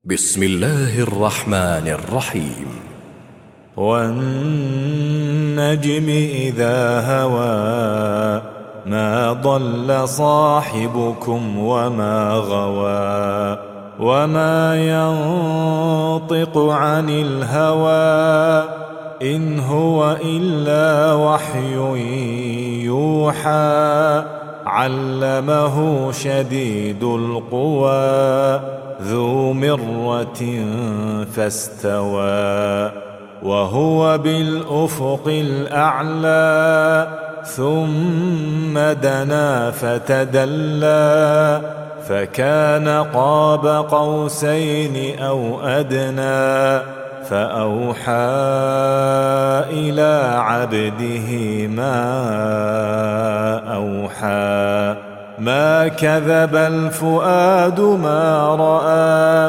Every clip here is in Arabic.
بسم الله الرحمن الرحيم. والنجم إذا هوى ما ضل صاحبكم وما غوى وما ينطق عن الهوى إن هو إلا وحي يوحى علمه شديد القوى ذو مرة فاستوى وهو بالأفق الأعلى ثم دنا فتدلى فكان قاب قوسين أو أدنى فأوحى إلى عبده ما أوحى ما كذب الفؤاد ما رأى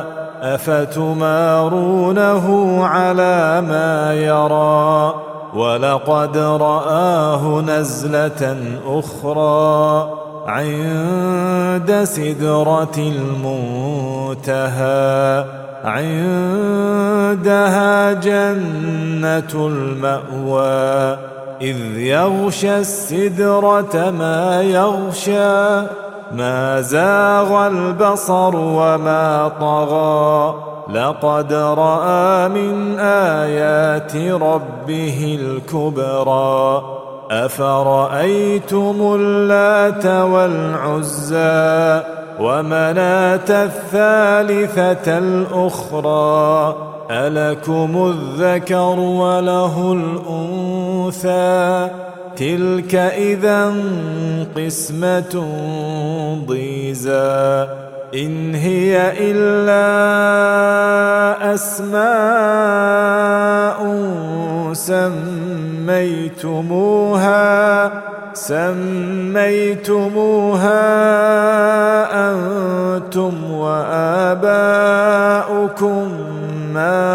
أفتمارونه على ما يرى ولقد رآه نزلة أخرى عند سدرة المنتهى عندها جنة المأوى إذ يغشى السدرة ما يغشى ما زاغ البصر وما طغى لقد رأى من آيات ربه الكبرى أفرأيتم اللات والعزى ومناة الثالثة الأخرى ألكم الذكر وله الأنثى تلك إذا قسمة ضيزى إن هي إلا أسماء سميتموها أنتم وآباؤكم ما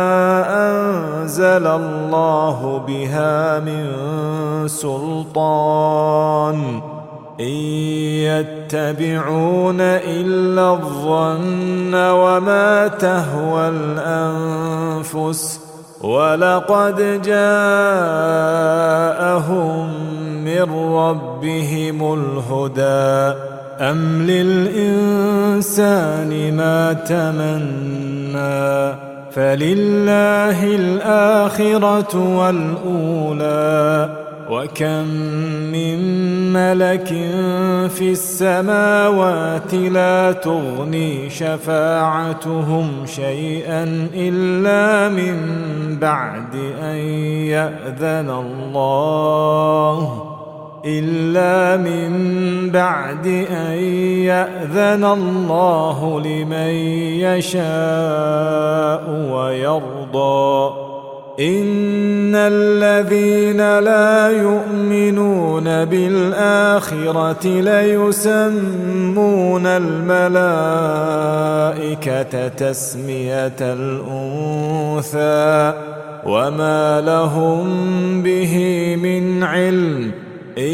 أنزل الله بها من سلطان إن يتبعون إلا الظن وما تهوى الأنفس ولقد جاءهم من ربهم الهدى أم للإنسان ما تمنى فلله الآخرة والأولى وكم من ملك في السماوات لا تغني شفاعتهم شيئا إلا من بعد أن يأذن الله لمن يشاء ويرضى إن الذين لا يؤمنون بالآخرة ليسمون الملائكة تسمية الأنثى وما لهم به من علم إن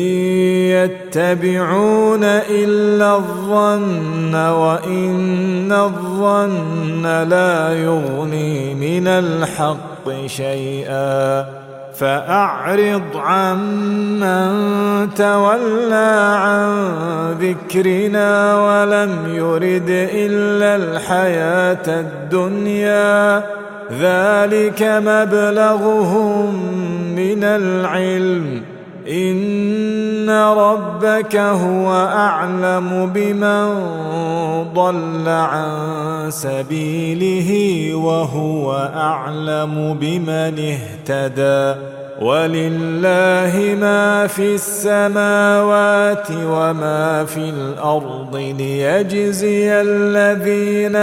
يتبعون إلا الظن وإن الظن لا يغني من الحق شيئا فأعرض عمن تولى عن ذكرنا ولم يرد إلا الحياة الدنيا ذلك مبلغهم من العلم إن ربك هو أعلم بمن ضل عن سبيله وهو أعلم بمن اهتدى ولله ما في السماوات وما في الأرض ليجزي الذين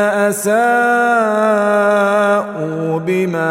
أساءوا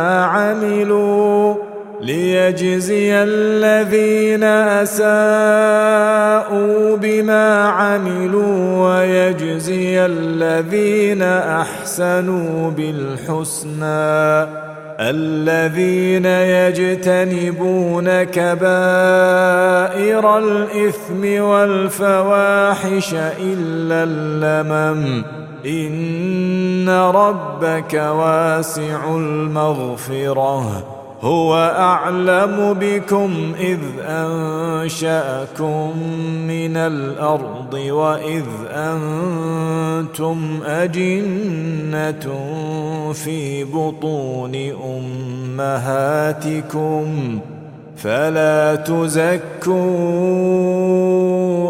بما عملوا ويجزي الذين أحسنوا بالحسنى الذين يجتنبون كبائر الإثم والفواحش إلا اللمم إن ربك واسع المغفرة هو أعلم بكم إذ أنشأكم من الأرض وإذ أنتم أجنة في بطون أمهاتكم فلا تزكوا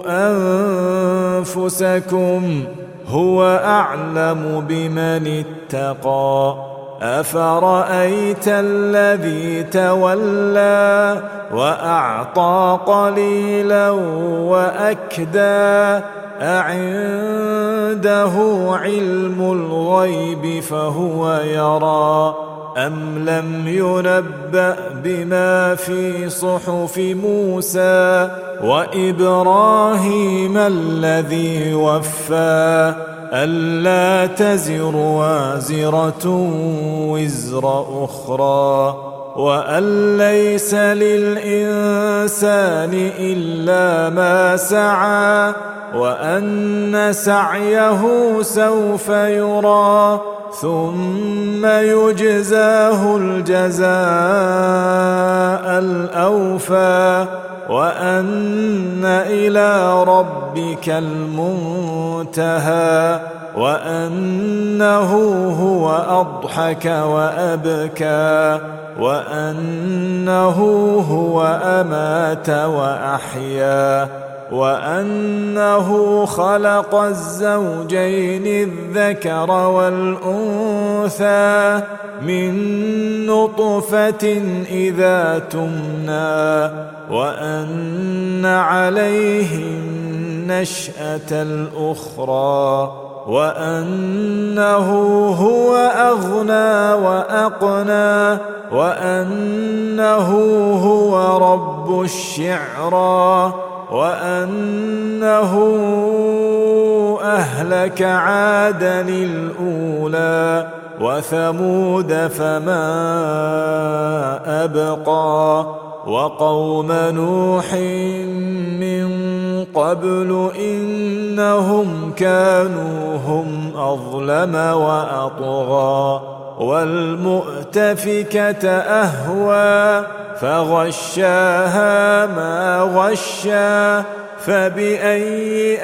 أنفسكم هو أعلم بمن اتقى أفرأيت الذي تولى وأعطى قليلا وأكدى أعنده علم الغيب فهو يرى أم لم ينبأ بما في صحف موسى وإبراهيم الذي وفى ألا تزر وازرة وزر أخرى وأن ليس للإنسان إلا ما سعى وأن سعيه سوف يرى ثم يجزاه الجزاء الأوفى وأن إلى ربك المنتهى وأنه هو أضحك وأبكى وأنه هو أمات وأحيا وأنه خلق الزوجين الذكر والأنثى من نطفة إذا تمنى وأن عليه النشأة الأخرى وأنه هو أغنى وأقنى وأنه هو رب الشعرى وأنه أهلك عادا الأولى وثمود فما أبقى وقوم نوح من قبل إنهم كانوا هم أظلم وأطغى والمؤتفكة أهوى فغشاها ما غشا فبأي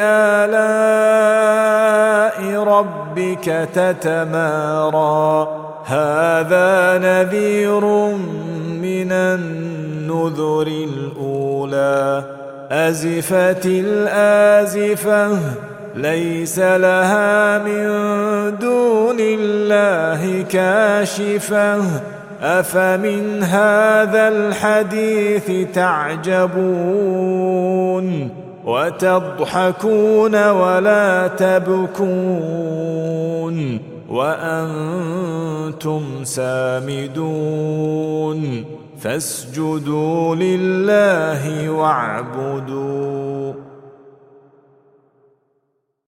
آلاء ربك تتمارى هذا نذير من النذر الأولى أزفت الآزفة ليس لها من دون الله كاشفة أفمن هذا الحديث تعجبون وتضحكون ولا تبكون وأنتم سامدون فاسجدوا لله واعبدوا